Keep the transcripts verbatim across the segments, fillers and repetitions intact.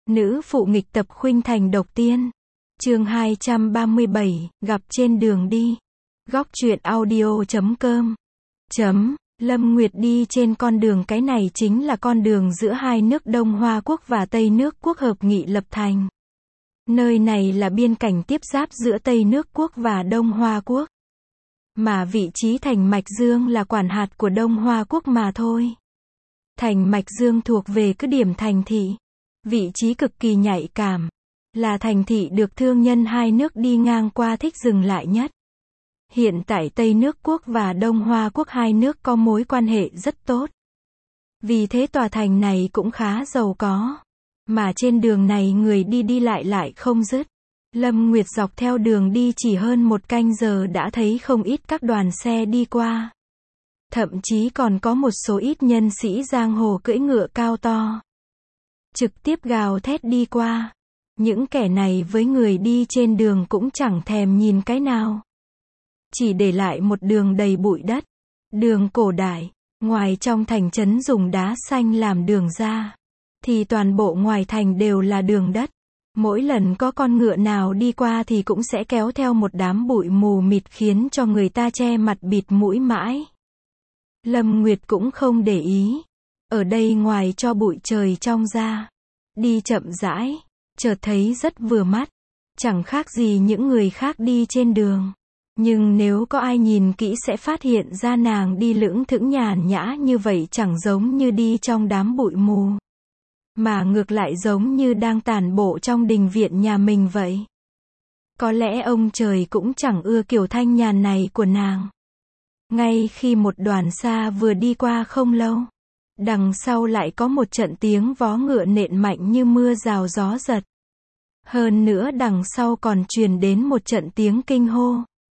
Nữ phụ nghịch tập khuynh thành độc tiên. Chương hai trăm ba mươi bảy, gặp trên đường đi. Góc truyện audio chấm com. Chấm. Lâm Nguyệt đi trên con đường, cái này chính là con đường giữa hai nước Đông Hoa Quốc và Tây nước Quốc hợp nghị lập thành. Nơi này là biên cảnh tiếp giáp giữa Tây nước Quốc và Đông Hoa Quốc. Mà vị trí thành Mạch Dương là quản hạt của Đông Hoa Quốc mà thôi. Thành Mạch Dương thuộc về cứ điểm thành thị. Vị trí cực kỳ nhạy cảm. Là thành thị được thương nhân hai nước đi ngang qua thích dừng lại nhất. Hiện tại Tây nước Quốc và Đông Hoa Quốc hai nước có mối quan hệ rất tốt. Vì thế tòa thành này cũng khá giàu có. Mà trên đường này người đi đi lại lại không dứt. Lâm Nguyệt dọc theo đường đi chỉ hơn một canh giờ đã thấy không ít các đoàn xe đi qua. Thậm chí còn có một số ít nhân sĩ giang hồ cưỡi ngựa cao to. Trực tiếp gào thét đi qua. Những kẻ này với người đi trên đường cũng chẳng thèm nhìn cái nào. Chỉ để lại một đường đầy bụi đất. Đường cổ đại. Ngoài trong thành trấn dùng đá xanh làm đường ra. Thì toàn bộ ngoài thành đều là đường đất. Mỗi lần có con ngựa nào đi qua thì cũng sẽ kéo theo một đám bụi mù mịt khiến cho người ta che mặt bịt mũi mãi. Lâm Nguyệt cũng không để ý. Ở đây ngoài cho bụi trời trong ra. Đi chậm rãi. Chợt thấy rất vừa mắt. Chẳng khác gì những người khác đi trên đường. Nhưng nếu có ai nhìn kỹ sẽ phát hiện ra nàng đi lững thững nhàn nhã như vậy chẳng giống như đi trong đám bụi mù. Mà ngược lại giống như đang tản bộ trong đình viện nhà mình vậy. Có lẽ ông trời cũng chẳng ưa kiểu thanh nhàn này của nàng. Ngay khi một đoàn xa vừa đi qua không lâu. Đằng sau lại có một trận tiếng vó ngựa nện mạnh như mưa rào gió giật. Hơn nữa đằng sau còn truyền đến một trận tiếng kinh hô.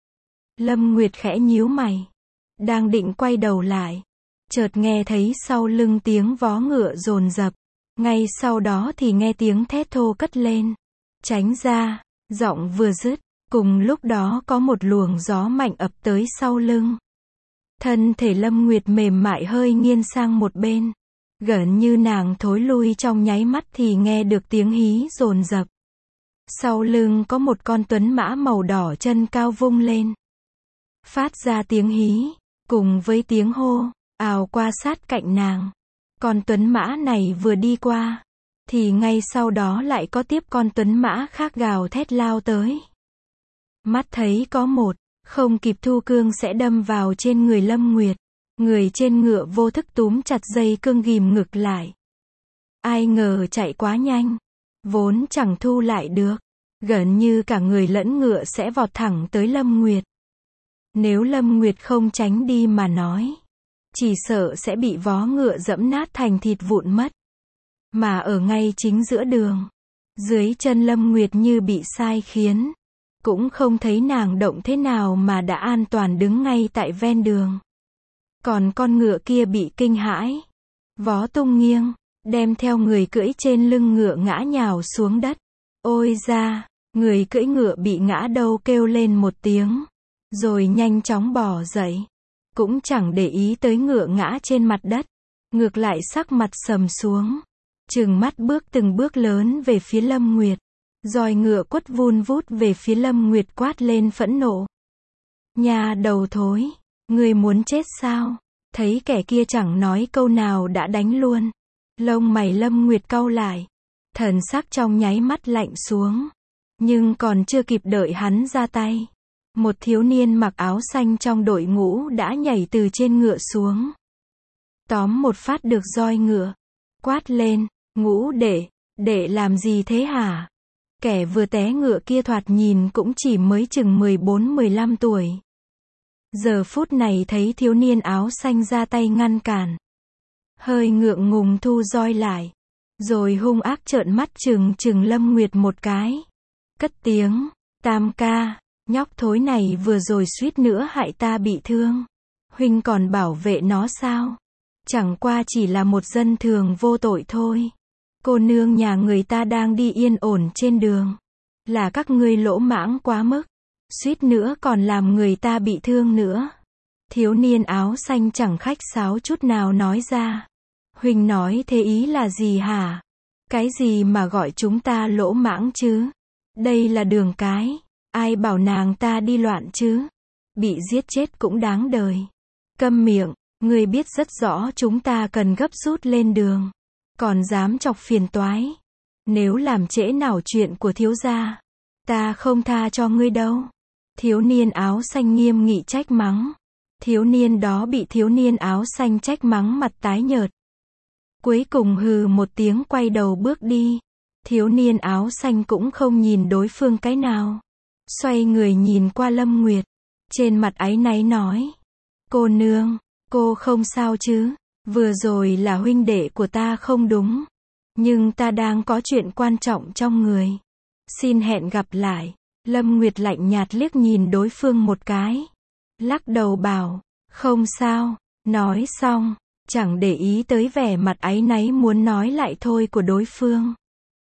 Lâm Nguyệt khẽ nhíu mày. Đang định quay đầu lại. Chợt nghe thấy sau lưng tiếng vó ngựa dồn dập. Ngay sau đó thì nghe tiếng thét thô cất lên. Tránh ra. Giọng vừa dứt. Cùng lúc đó có một luồng gió mạnh ập tới sau lưng. Thân thể Lâm Nguyệt mềm mại hơi nghiêng sang một bên. Gần như nàng thối lui trong nháy mắt thì nghe được tiếng hí dồn dập. Sau lưng có một con tuấn mã màu đỏ chân cao vung lên. Phát ra tiếng hí, cùng với tiếng hô, ào qua sát cạnh nàng. Con tuấn mã này vừa đi qua, thì ngay sau đó lại có tiếp con tuấn mã khác gào thét lao tới. Mắt thấy có một, không kịp thu cương sẽ đâm vào trên người Lâm Nguyệt. Người trên ngựa vô thức túm chặt dây cương ghìm ngực lại. Ai ngờ chạy quá nhanh, vốn chẳng thu lại được. Gần như cả người lẫn ngựa sẽ vọt thẳng tới Lâm Nguyệt. Nếu Lâm Nguyệt không tránh đi mà nói, chỉ sợ sẽ bị vó ngựa dẫm nát thành thịt vụn mất. Mà ở ngay chính giữa đường, dưới chân Lâm Nguyệt như bị sai khiến. Cũng không thấy nàng động thế nào mà đã an toàn đứng ngay tại ven đường. Còn con ngựa kia bị kinh hãi. Vó tung nghiêng, đem theo người cưỡi trên lưng ngựa ngã nhào xuống đất. Ôi da, người cưỡi ngựa bị ngã đâu kêu lên một tiếng. Rồi nhanh chóng bò dậy. Cũng chẳng để ý tới ngựa ngã trên mặt đất. Ngược lại sắc mặt sầm xuống. Trừng mắt bước từng bước lớn về phía Lâm Nguyệt. Roi ngựa quất vun vút về phía Lâm Nguyệt quát lên phẫn nộ. Nhà đầu thối, ngươi muốn chết sao? Thấy kẻ kia chẳng nói câu nào đã đánh luôn. Lông mày Lâm Nguyệt cau lại. Thần sắc trong nháy mắt lạnh xuống. Nhưng còn chưa kịp đợi hắn ra tay. Một thiếu niên mặc áo xanh trong đội ngũ đã nhảy từ trên ngựa xuống. Tóm một phát được roi ngựa. Quát lên, ngũ đệ, đệ làm gì thế hả? Kẻ vừa té ngựa kia thoạt nhìn cũng chỉ mới chừng mười bốn mười lăm tuổi. Giờ phút này thấy thiếu niên áo xanh ra tay ngăn cản. Hơi ngượng ngùng thu roi lại. Rồi hung ác trợn mắt trừng trừng Lâm Nguyệt một cái. Cất tiếng, Tam ca, nhóc thối này vừa rồi suýt nữa hại ta bị thương. Huynh còn bảo vệ nó sao? Chẳng qua chỉ là một dân thường vô tội thôi. Cô nương nhà người ta đang đi yên ổn trên đường. Là các ngươi lỗ mãng quá mức. Suýt nữa còn làm người ta bị thương nữa. Thiếu niên áo xanh chẳng khách sáo chút nào nói ra. Huynh nói thế ý là gì hả? Cái gì mà gọi chúng ta lỗ mãng chứ? Đây là đường cái. Ai bảo nàng ta đi loạn chứ? Bị giết chết cũng đáng đời. Câm miệng, ngươi biết rất rõ chúng ta cần gấp rút lên đường. Còn dám chọc phiền toái. Nếu làm trễ nảo chuyện của thiếu gia, ta không tha cho ngươi đâu. Thiếu niên áo xanh nghiêm nghị trách mắng. Thiếu niên đó bị thiếu niên áo xanh trách mắng mặt tái nhợt. Cuối cùng hừ một tiếng quay đầu bước đi. Thiếu niên áo xanh cũng không nhìn đối phương cái nào. Xoay người nhìn qua Lâm Nguyệt. Trên mặt áy náy nói. Cô nương, cô không sao chứ? Vừa rồi là huynh đệ của ta không đúng. Nhưng ta đang có chuyện quan trọng trong người. Xin hẹn gặp lại. Lâm Nguyệt lạnh nhạt liếc nhìn đối phương một cái. Lắc đầu bảo, không sao. Nói xong, chẳng để ý tới vẻ mặt áy náy muốn nói lại thôi của đối phương.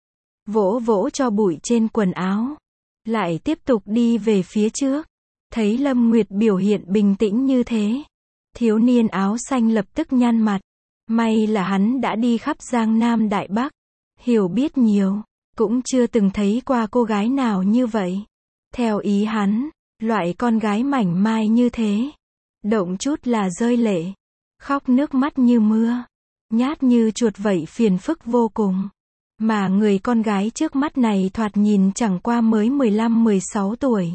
Vỗ vỗ cho bụi trên quần áo. Lại tiếp tục đi về phía trước. Thấy Lâm Nguyệt biểu hiện bình tĩnh như thế. Thiếu niên áo xanh lập tức nhăn mặt. May là hắn đã đi khắp Giang Nam Đại Bắc. Hiểu biết nhiều. Cũng chưa từng thấy qua cô gái nào như vậy. Theo ý hắn, loại con gái mảnh mai như thế. Động chút là rơi lệ. Khóc nước mắt như mưa. Nhát như chuột vậy phiền phức vô cùng. Mà người con gái trước mắt này thoạt nhìn chẳng qua mới mười lăm mười sáu tuổi.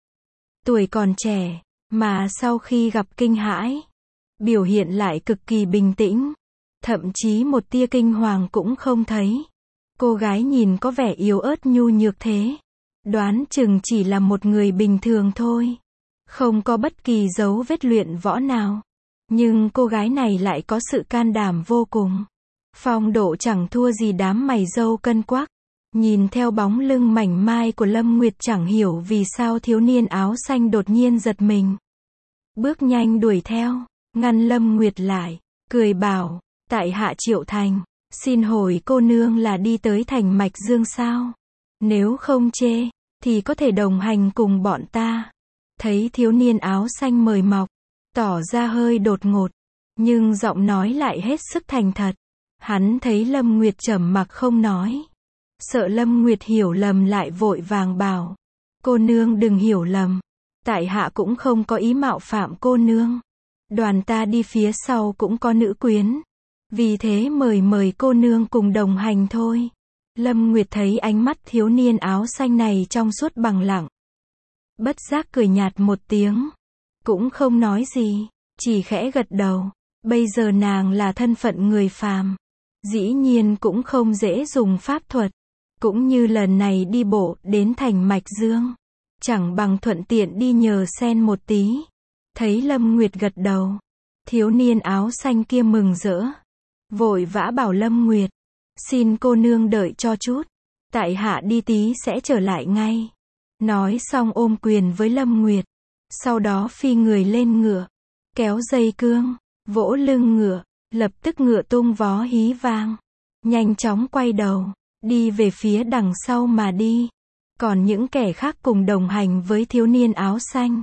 Tuổi còn trẻ, mà sau khi gặp kinh hãi, biểu hiện lại cực kỳ bình tĩnh. Thậm chí một tia kinh hoàng cũng không thấy. Cô gái nhìn có vẻ yếu ớt nhu nhược thế. Đoán chừng chỉ là một người bình thường thôi. Không có bất kỳ dấu vết luyện võ nào. Nhưng cô gái này lại có sự can đảm vô cùng. Phong độ chẳng thua gì đám mày râu cân quắc. Nhìn theo bóng lưng mảnh mai của Lâm Nguyệt chẳng hiểu vì sao thiếu niên áo xanh đột nhiên giật mình. Bước nhanh đuổi theo, ngăn Lâm Nguyệt lại, cười bảo, tại hạ Triệu Thành, xin hỏi cô nương là đi tới thành Mạch Dương sao? Nếu không chê, thì có thể đồng hành cùng bọn ta. Thấy thiếu niên áo xanh mời mọc, tỏ ra hơi đột ngột, nhưng giọng nói lại hết sức thành thật. Hắn thấy Lâm Nguyệt trầm mặc không nói. Sợ Lâm Nguyệt hiểu lầm lại vội vàng bảo. Cô nương đừng hiểu lầm. Tại hạ cũng không có ý mạo phạm cô nương. Đoàn ta đi phía sau cũng có nữ quyến. Vì thế mời mời cô nương cùng đồng hành thôi. Lâm Nguyệt thấy ánh mắt thiếu niên áo xanh này trong suốt bằng lặng. Bất giác cười nhạt một tiếng. Cũng không nói gì. Chỉ khẽ gật đầu. Bây giờ nàng là thân phận người phàm. Dĩ nhiên cũng không dễ dùng pháp thuật. Cũng như lần này đi bộ đến thành Mạch Dương. Chẳng bằng thuận tiện đi nhờ sen một tí. Thấy Lâm Nguyệt gật đầu. Thiếu niên áo xanh kia mừng rỡ. Vội vã bảo Lâm Nguyệt. Xin cô nương đợi cho chút. Tại hạ đi tí sẽ trở lại ngay. Nói xong ôm quyền với Lâm Nguyệt. Sau đó phi người lên ngựa. Kéo dây cương. Vỗ lưng ngựa. Lập tức ngựa tung vó hí vang. Nhanh chóng quay đầu. Đi về phía đằng sau mà đi. Còn những kẻ khác cùng đồng hành với thiếu niên áo xanh.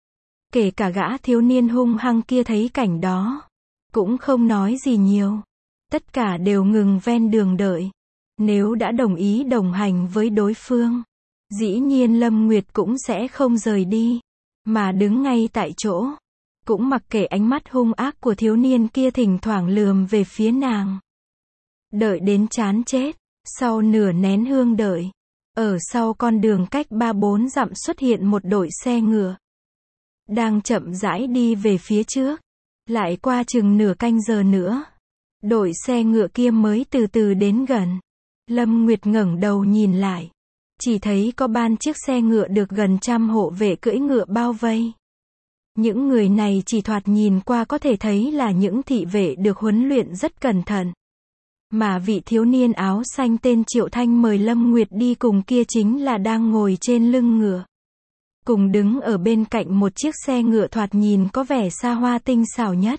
Kể cả gã thiếu niên hung hăng kia thấy cảnh đó. Cũng không nói gì nhiều. Tất cả đều ngừng ven đường đợi. Nếu đã đồng ý đồng hành với đối phương. Dĩ nhiên Lâm Nguyệt cũng sẽ không rời đi. Mà đứng ngay tại chỗ. Cũng mặc kệ ánh mắt hung ác của thiếu niên kia thỉnh thoảng lườm về phía nàng. Đợi đến chán chết. Sau nửa nén hương đợi. Ở sau con đường cách ba bốn dặm xuất hiện một đội xe ngựa. Đang chậm rãi đi về phía trước. Lại qua chừng nửa canh giờ nữa. Đội xe ngựa kia mới từ từ đến gần. Lâm Nguyệt ngẩng đầu nhìn lại. Chỉ thấy có ban chiếc xe ngựa được gần trăm hộ vệ cưỡi ngựa bao vây. Những người này chỉ thoạt nhìn qua có thể thấy là những thị vệ được huấn luyện rất cẩn thận. Mà vị thiếu niên áo xanh tên Triệu Thanh mời Lâm Nguyệt đi cùng kia chính là đang ngồi trên lưng ngựa. Cùng đứng ở bên cạnh một chiếc xe ngựa thoạt nhìn có vẻ xa hoa tinh xảo nhất.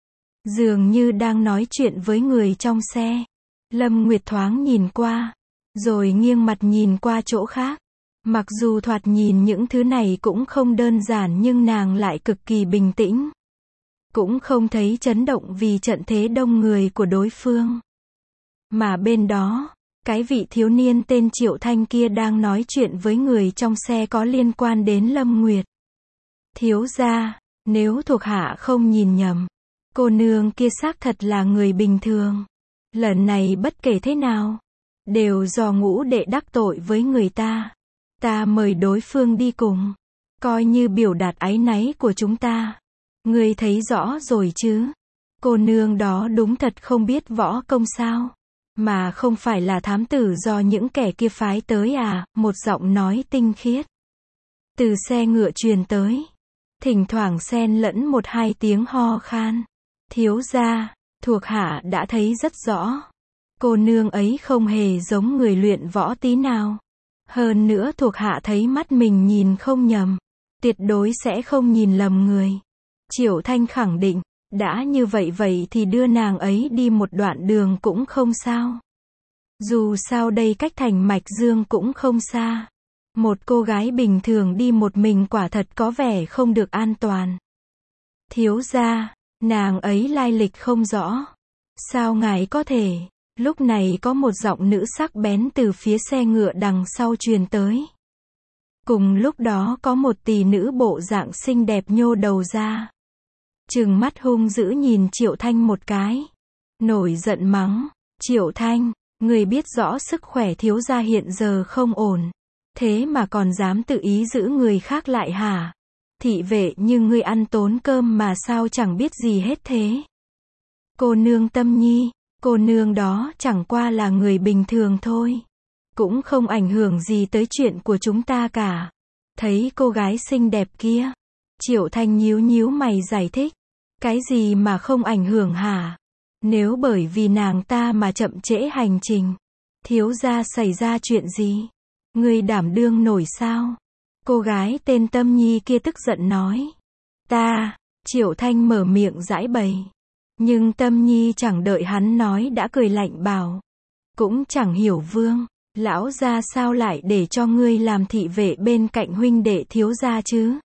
Dường như đang nói chuyện với người trong xe. Lâm Nguyệt thoáng nhìn qua. Rồi nghiêng mặt nhìn qua chỗ khác. Mặc dù thoạt nhìn những thứ này cũng không đơn giản nhưng nàng lại cực kỳ bình tĩnh. Cũng không thấy chấn động vì trận thế đông người của đối phương. Mà bên đó, cái vị thiếu niên tên Triệu Thanh kia đang nói chuyện với người trong xe có liên quan đến Lâm Nguyệt. Thiếu gia, nếu thuộc hạ không nhìn nhầm, cô nương kia xác thật là người bình thường. Lần này bất kể thế nào, đều do ngũ đệ đắc tội với người ta. Ta mời đối phương đi cùng, coi như biểu đạt áy náy của chúng ta. Ngươi thấy rõ rồi chứ? Cô nương đó đúng thật không biết võ công sao? Mà không phải là thám tử do những kẻ kia phái tới à? Một giọng nói tinh khiết từ xe ngựa truyền tới, thỉnh thoảng xen lẫn một hai tiếng ho khan. Thiếu gia, thuộc hạ đã thấy rất rõ. Cô nương ấy không hề giống người luyện võ tí nào. Hơn nữa thuộc hạ thấy mắt mình nhìn không nhầm. Tuyệt đối sẽ không nhìn lầm người. Triệu Thanh khẳng định, đã như vậy vậy thì đưa nàng ấy đi một đoạn đường cũng không sao. Dù sao đây cách thành Mạch Dương cũng không xa. Một cô gái bình thường đi một mình quả thật có vẻ không được an toàn. Thiếu gia, nàng ấy lai lịch không rõ. Sao ngài có thể? Lúc này có một giọng nữ sắc bén từ phía xe ngựa đằng sau truyền tới. Cùng lúc đó có một tỷ nữ bộ dạng xinh đẹp nhô đầu ra. Trừng mắt hung dữ nhìn Triệu Thanh một cái. Nổi giận mắng. Triệu Thanh, người biết rõ sức khỏe thiếu gia hiện giờ không ổn. Thế mà còn dám tự ý giữ người khác lại hả? Thị vệ như ngươi ăn tốn cơm mà sao chẳng biết gì hết thế? Cô nương Tâm Nhi, cô nương đó chẳng qua là người bình thường thôi. Cũng không ảnh hưởng gì tới chuyện của chúng ta cả. Thấy cô gái xinh đẹp kia. Triệu Thanh nhíu nhíu mày giải thích. Cái gì mà không ảnh hưởng hả? Nếu bởi vì nàng ta mà chậm trễ hành trình, thiếu gia xảy ra chuyện gì? Ngươi đảm đương nổi sao? Cô gái tên Tâm Nhi kia tức giận nói. Ta, Triệu Thanh mở miệng giải bày. Nhưng Tâm Nhi chẳng đợi hắn nói đã cười lạnh bảo. Cũng chẳng hiểu vương, lão gia sao lại để cho ngươi làm thị vệ bên cạnh huynh đệ thiếu gia chứ?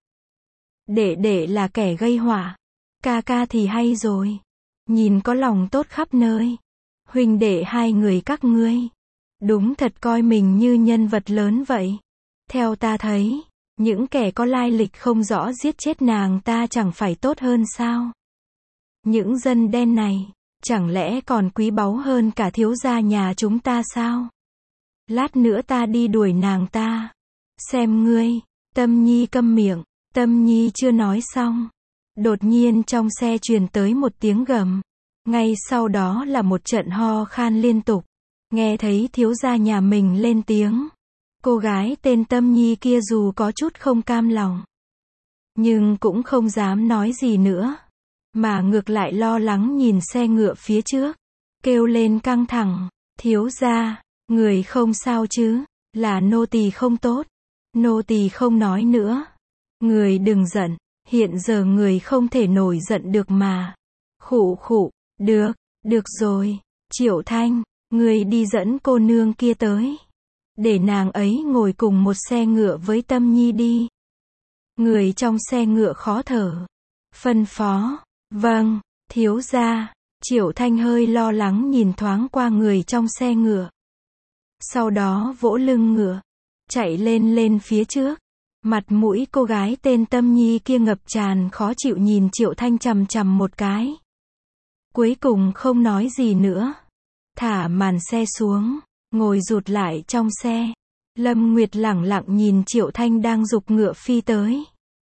Đệ đệ là kẻ gây họa, ca ca thì hay rồi. Nhìn có lòng tốt khắp nơi. Huynh đệ hai người các ngươi, đúng thật coi mình như nhân vật lớn vậy. Theo ta thấy, những kẻ có lai lịch không rõ giết chết nàng ta chẳng phải tốt hơn sao? Những dân đen này, chẳng lẽ còn quý báu hơn cả thiếu gia nhà chúng ta sao? Lát nữa ta đi đuổi nàng ta. Xem ngươi. Tâm Nhi câm miệng. Tâm Nhi chưa nói xong. Đột nhiên trong xe truyền tới một tiếng gầm. Ngay sau đó là một trận ho khan liên tục. Nghe thấy thiếu gia nhà mình lên tiếng. Cô gái tên Tâm Nhi kia dù có chút không cam lòng, nhưng cũng không dám nói gì nữa. Mà ngược lại lo lắng nhìn xe ngựa phía trước. Kêu lên căng thẳng. Thiếu gia, người không sao chứ? Là nô tỳ không tốt. Nô tỳ không nói nữa. Người đừng giận. Hiện giờ người không thể nổi giận được mà. Khụ khụ. Được, được rồi. Triệu Thanh, người đi dẫn cô nương kia tới. Để nàng ấy ngồi cùng một xe ngựa với Tâm Nhi đi. Người trong xe ngựa khó thở. Phân phó. Vâng, thiếu gia. Triệu Thanh hơi lo lắng nhìn thoáng qua người trong xe ngựa. Sau đó vỗ lưng ngựa. Chạy lên lên phía trước. Mặt mũi cô gái tên Tâm Nhi kia ngập tràn khó chịu nhìn Triệu Thanh chằm chằm một cái. Cuối cùng không nói gì nữa. Thả màn xe xuống. Ngồi rụt lại trong xe. Lâm Nguyệt lẳng lặng nhìn Triệu Thanh đang giục ngựa phi tới.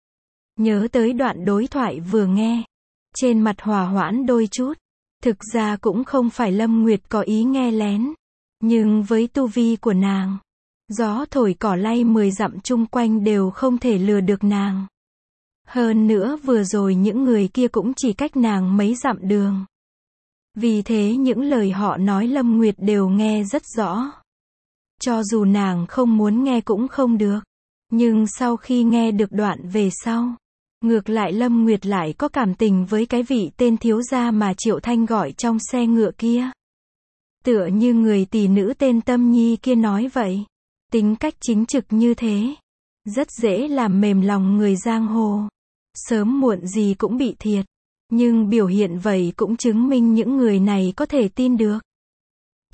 Nhớ tới đoạn đối thoại vừa nghe. Trên mặt hòa hoãn đôi chút. Thực ra cũng không phải Lâm Nguyệt có ý nghe lén. Nhưng với tu vi của nàng, gió thổi cỏ lay mười dặm chung quanh đều không thể lừa được nàng. Hơn nữa vừa rồi những người kia cũng chỉ cách nàng mấy dặm đường. Vì thế những lời họ nói Lâm Nguyệt đều nghe rất rõ. Cho dù nàng không muốn nghe cũng không được. Nhưng sau khi nghe được đoạn về sau, ngược lại Lâm Nguyệt lại có cảm tình với cái vị tên thiếu gia mà Triệu Thanh gọi trong xe ngựa kia. Tựa như người tỷ nữ tên Tâm Nhi kia nói vậy. Tính cách chính trực như thế, rất dễ làm mềm lòng người giang hồ. Sớm muộn gì cũng bị thiệt. Nhưng biểu hiện vậy cũng chứng minh những người này có thể tin được.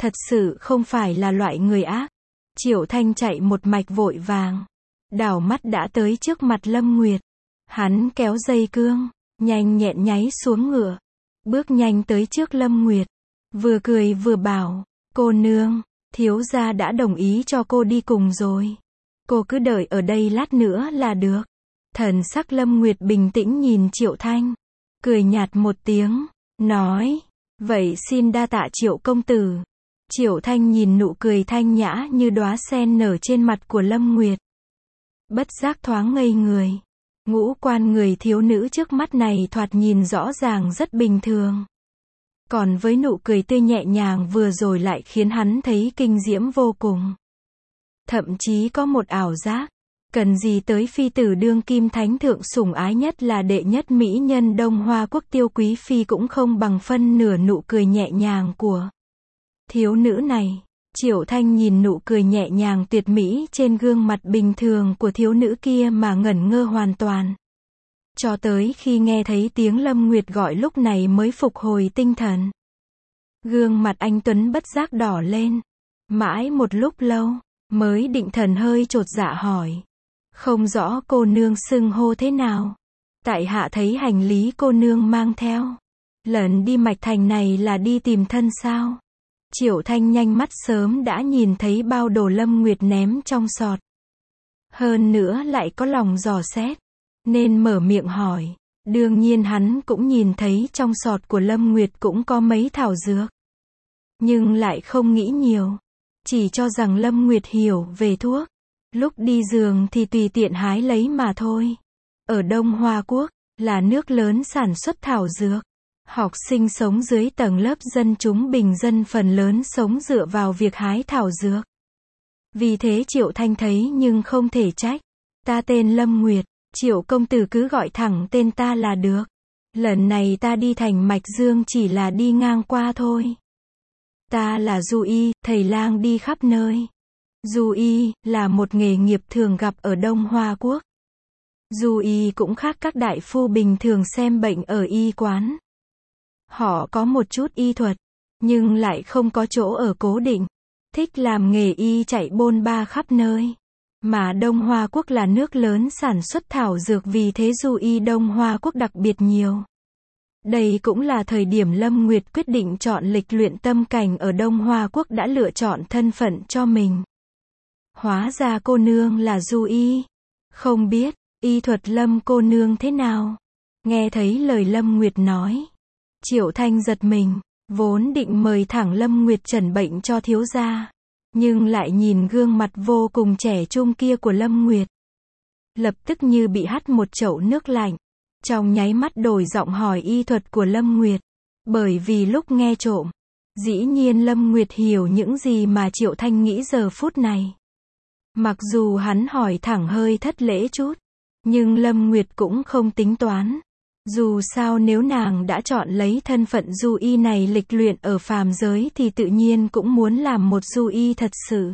thật sự không phải là loại người ác. Triệu Thanh chạy một mạch vội vàng, đảo mắt đã tới trước mặt Lâm Nguyệt. Hắn kéo dây cương, nhanh nhẹn nháy xuống ngựa, bước nhanh tới trước Lâm Nguyệt, vừa cười vừa bảo, cô nương, thiếu gia đã đồng ý cho cô đi cùng rồi. Cô cứ đợi ở đây lát nữa là được. Thần sắc Lâm Nguyệt bình tĩnh nhìn Triệu Thanh, cười nhạt một tiếng, nói, vậy xin đa tạ Triệu công tử. Triệu Thanh nhìn nụ cười thanh nhã như đóa sen nở trên mặt của Lâm Nguyệt, bất giác thoáng ngây người. Ngũ quan người thiếu nữ trước mắt này thoạt nhìn rõ ràng rất bình thường. Còn với nụ cười tươi nhẹ nhàng vừa rồi lại khiến hắn thấy kinh diễm vô cùng. Thậm chí có một ảo giác, cần gì tới phi tử đương kim thánh thượng sủng ái nhất là đệ nhất mỹ nhân Đông Hoa quốc Tiêu Quý Phi cũng không bằng phân nửa nụ cười nhẹ nhàng của thiếu nữ này. Triệu Thanh nhìn nụ cười nhẹ nhàng tuyệt mỹ trên gương mặt bình thường của thiếu nữ kia mà ngẩn ngơ hoàn toàn. Cho tới khi nghe thấy tiếng Lâm Nguyệt gọi lúc này mới phục hồi tinh thần. Gương mặt anh tuấn bất giác đỏ lên. Mãi một lúc lâu, mới định thần hơi chột dạ hỏi. Không rõ cô nương xưng hô thế nào? Tại hạ thấy hành lý cô nương mang theo. Lần đi Mạch Thành này là đi tìm thân sao? Triệu Thanh nhanh mắt sớm đã nhìn thấy bao đồ Lâm Nguyệt ném trong sọt. Hơn nữa lại có lòng dò xét, nên mở miệng hỏi. Đương nhiên hắn cũng nhìn thấy trong sọt của Lâm Nguyệt cũng có mấy thảo dược. Nhưng lại không nghĩ nhiều, chỉ cho rằng Lâm Nguyệt hiểu về thuốc. Lúc đi giường thì tùy tiện hái lấy mà thôi. Ở Đông Hoa Quốc, là nước lớn sản xuất thảo dược. Học sinh sống dưới tầng lớp dân chúng bình dân phần lớn sống dựa vào việc hái thảo dược. Vì thế Triệu Thanh thấy nhưng không thể trách. Ta tên Lâm Nguyệt, Triệu công tử cứ gọi thẳng tên ta là được. Lần này ta đi thành Mạch Dương chỉ là đi ngang qua thôi. Ta là Du Y, thầy lang đi khắp nơi. Du Y là một nghề nghiệp thường gặp ở Đông Hoa Quốc. Du Y cũng khác các đại phu bình thường xem bệnh ở y quán. Họ có một chút y thuật, nhưng lại không có chỗ ở cố định. Thích làm nghề y chạy bôn ba khắp nơi. Mà Đông Hoa Quốc là nước lớn sản xuất thảo dược vì thế Du Y Đông Hoa Quốc đặc biệt nhiều. Đây cũng là thời điểm Lâm Nguyệt quyết định chọn lịch luyện tâm cảnh ở Đông Hoa Quốc đã lựa chọn thân phận cho mình. Hóa ra cô nương là Du Y. Không biết, y thuật Lâm cô nương thế nào? Nghe thấy lời Lâm Nguyệt nói, Triệu Thanh giật mình, vốn định mời thẳng Lâm Nguyệt trần bệnh cho thiếu gia. Nhưng lại nhìn gương mặt vô cùng trẻ trung kia của Lâm Nguyệt. Lập tức như bị hắt một chậu nước lạnh. Trong nháy mắt đổi giọng hỏi y thuật của Lâm Nguyệt. Bởi vì lúc nghe trộm, dĩ nhiên Lâm Nguyệt hiểu những gì mà Triệu Thanh nghĩ giờ phút này. Mặc dù hắn hỏi thẳng hơi thất lễ chút, nhưng Lâm Nguyệt cũng không tính toán. Dù sao nếu nàng đã chọn lấy thân phận Du Y này lịch luyện ở phàm giới thì tự nhiên cũng muốn làm một Du Y thật sự.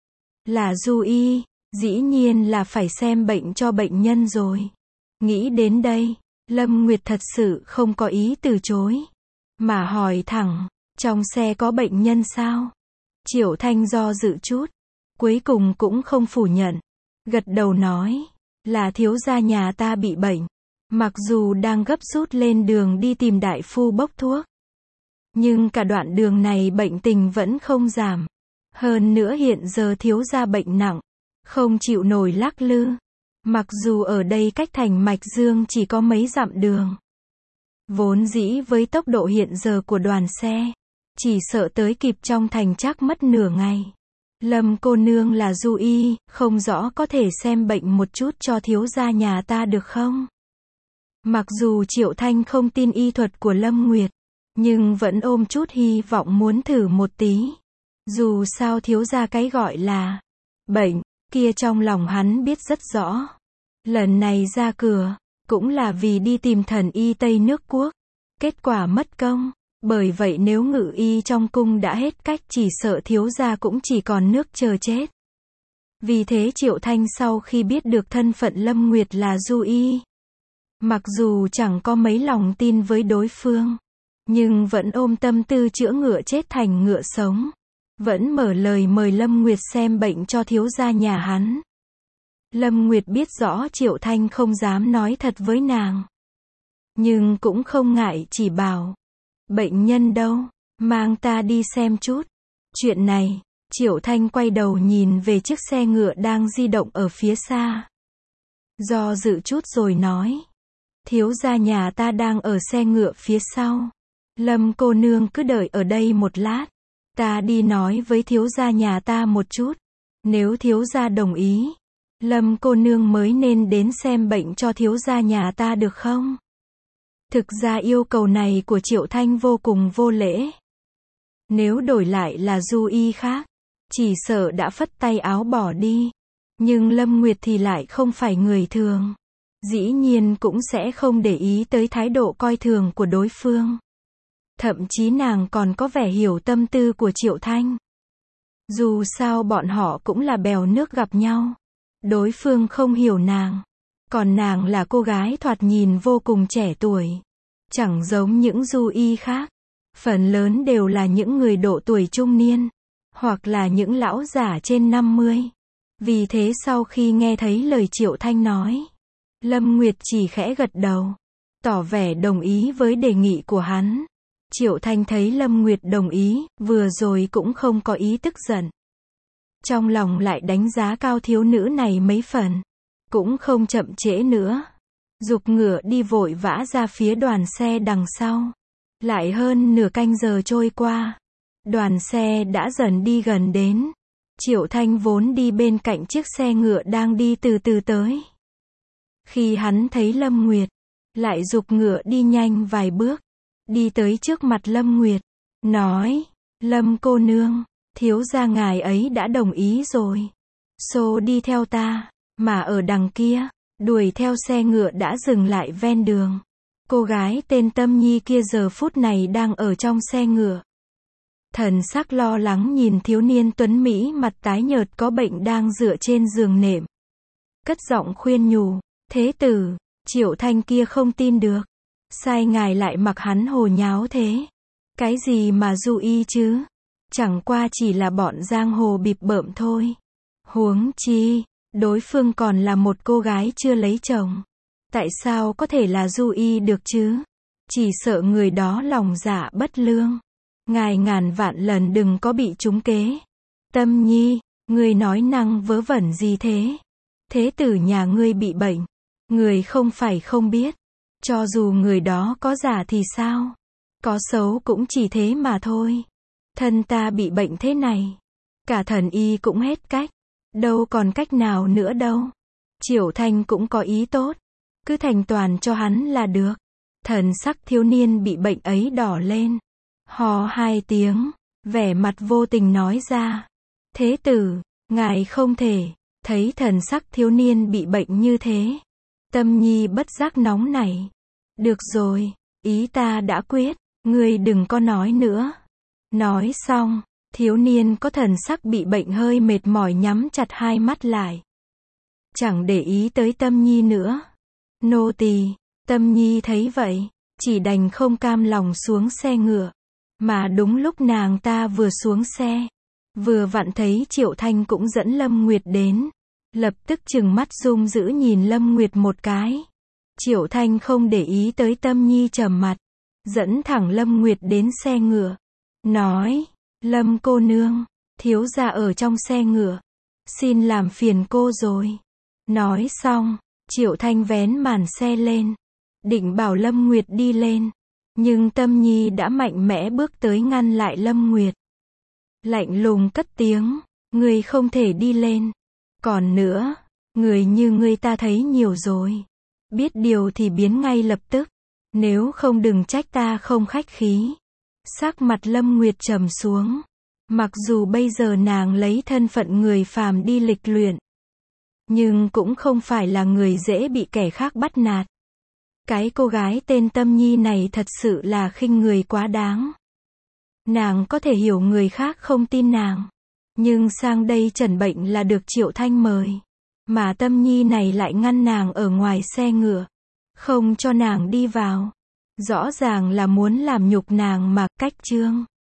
Là Du Y, dĩ nhiên là phải xem bệnh cho bệnh nhân rồi. Nghĩ đến đây, Lâm Nguyệt thật sự không có ý từ chối. Mà hỏi thẳng, trong xe có bệnh nhân sao? Triệu Thanh do dự chút, cuối cùng cũng không phủ nhận. Gật đầu nói, là thiếu gia nhà ta bị bệnh. Mặc dù đang gấp rút lên đường đi tìm đại phu bốc thuốc, nhưng cả đoạn đường này bệnh tình vẫn không giảm. Hơn nữa hiện giờ thiếu gia bệnh nặng, không chịu nổi lắc lư. Mặc dù ở đây cách thành Mạch Dương chỉ có mấy dặm đường. Vốn dĩ với tốc độ hiện giờ của đoàn xe, chỉ sợ tới kịp trong thành chắc mất nửa ngày. Lâm cô nương là Du Y, không rõ có thể xem bệnh một chút cho thiếu gia nhà ta được không? Mặc dù Triệu Thanh không tin y thuật của Lâm Nguyệt, nhưng vẫn ôm chút hy vọng muốn thử một tí. Dù sao thiếu gia cái gọi là bệnh kia trong lòng hắn biết rất rõ. Lần này ra cửa, cũng là vì đi tìm thần y Tây nước quốc. Kết quả mất công. Bởi vậy nếu ngự y trong cung đã hết cách chỉ sợ thiếu gia cũng chỉ còn nước chờ chết. Vì thế Triệu Thanh sau khi biết được thân phận Lâm Nguyệt là Du Y, mặc dù chẳng có mấy lòng tin với đối phương, nhưng vẫn ôm tâm tư chữa ngựa chết thành ngựa sống. vẫn mở lời mời Lâm Nguyệt xem bệnh cho thiếu gia nhà hắn. Lâm Nguyệt biết rõ Triệu Thanh không dám nói thật với nàng, nhưng cũng không ngại chỉ bảo, bệnh nhân đâu, mang ta đi xem chút. Chuyện này, Triệu Thanh quay đầu nhìn về chiếc xe ngựa đang di động ở phía xa. Do dự chút rồi nói, thiếu gia nhà ta đang ở xe ngựa phía sau. Lâm cô nương cứ đợi ở đây một lát, ta đi nói với thiếu gia nhà ta một chút. Nếu thiếu gia đồng ý, Lâm cô nương mới nên đến xem bệnh cho thiếu gia nhà ta được không? Thực ra yêu cầu này của Triệu Thanh vô cùng vô lễ. Nếu đổi lại là du y khác, chỉ sợ đã phất tay áo bỏ đi. Nhưng Lâm Nguyệt thì lại không phải người thường. Dĩ nhiên cũng sẽ không để ý tới thái độ coi thường của đối phương. Thậm chí nàng còn có vẻ hiểu tâm tư của Triệu Thanh. Dù sao bọn họ cũng là bèo nước gặp nhau. Đối phương không hiểu nàng. Còn nàng là cô gái thoạt nhìn vô cùng trẻ tuổi. Chẳng giống những du y khác. Phần lớn đều là những người độ tuổi trung niên. Hoặc là những lão giả trên năm mươi. Vì thế sau khi nghe thấy lời Triệu Thanh nói, Lâm Nguyệt chỉ khẽ gật đầu, tỏ vẻ đồng ý với đề nghị của hắn. Triệu Thanh thấy Lâm Nguyệt đồng ý, vừa rồi cũng không có ý tức giận. Trong lòng lại đánh giá cao thiếu nữ này mấy phần. Cũng không chậm trễ nữa. Giục ngựa đi vội vã ra phía đoàn xe đằng sau. Lại hơn nửa canh giờ trôi qua. Đoàn xe đã dần đi gần đến. Triệu Thanh vốn đi bên cạnh chiếc xe ngựa đang đi từ từ tới. Khi hắn thấy Lâm Nguyệt, lại giục ngựa đi nhanh vài bước. Đi tới trước mặt Lâm Nguyệt. Nói, Lâm cô nương, thiếu gia ngài ấy đã đồng ý rồi. Xô đi theo ta, mà ở đằng kia, đuổi theo xe ngựa đã dừng lại ven đường. Cô gái tên Tâm Nhi kia giờ phút này đang ở trong xe ngựa. Thần sắc lo lắng nhìn thiếu niên tuấn Mỹ mặt tái nhợt có bệnh đang dựa trên giường nệm. Cất giọng khuyên nhủ, thế tử, Triệu Thanh kia không tin được. Sai ngài lại mặc hắn hồ nháo thế. Cái gì mà du y chứ? Chẳng qua chỉ là bọn giang hồ bịp bợm thôi. Huống chi, đối phương còn là một cô gái chưa lấy chồng. Tại sao có thể là du y được chứ? Chỉ sợ người đó lòng dạ bất lương. Ngài ngàn vạn lần đừng có bị trúng kế. Tâm Nhi, ngươi nói năng vớ vẩn gì thế? Thế tử nhà ngươi bị bệnh. Người không phải không biết. Cho dù người đó có giả thì sao? Có xấu cũng chỉ thế mà thôi. Thân ta bị bệnh thế này. Cả thần y cũng hết cách. Đâu còn cách nào nữa đâu. Triệu Thanh cũng có ý tốt. Cứ thành toàn cho hắn là được. Thần sắc thiếu niên bị bệnh ấy đỏ lên. Hò hai tiếng, vẻ mặt vô tình nói ra. Thế tử, ngài không thể. Thấy thần sắc thiếu niên bị bệnh như thế. Tâm Nhi bất giác nóng nảy. Được rồi, ý ta đã quyết, ngươi đừng có nói nữa. Nói xong, thiếu niên có thần sắc bị bệnh hơi mệt mỏi nhắm chặt hai mắt lại. Chẳng để ý tới Tâm Nhi nữa. Nô tỳ, Tâm Nhi thấy vậy, chỉ đành không cam lòng xuống xe ngựa. Mà đúng lúc nàng ta vừa xuống xe, vừa vặn thấy Triệu Thanh cũng dẫn Lâm Nguyệt đến. Lập tức trừng mắt rung dữ nhìn Lâm Nguyệt một cái. Triệu Thanh không để ý tới Tâm Nhi trầm mặt, dẫn thẳng Lâm Nguyệt đến xe ngựa. Nói, Lâm cô nương, thiếu gia ở trong xe ngựa. Xin làm phiền cô rồi. Nói xong, Triệu Thanh vén màn xe lên. Định bảo Lâm Nguyệt đi lên. Nhưng Tâm Nhi đã mạnh mẽ bước tới ngăn lại Lâm Nguyệt. Lạnh lùng cất tiếng, ngươi không thể đi lên. Còn nữa, người như ngươi ta thấy nhiều rồi. Biết điều thì biến ngay lập tức. Nếu không đừng trách ta không khách khí. Sắc mặt Lâm Nguyệt trầm xuống. Mặc dù bây giờ nàng lấy thân phận người phàm đi lịch luyện, nhưng cũng không phải là người dễ bị kẻ khác bắt nạt. Cái cô gái tên Tâm Nhi này thật sự là khinh người quá đáng. Nàng có thể hiểu người khác không tin nàng. Nhưng sang đây trần bệnh là được Triệu Thanh mời. Mà Tâm Nhi này lại ngăn nàng ở ngoài xe ngựa. Không cho nàng đi vào. Rõ ràng là muốn làm nhục nàng mà cách trương.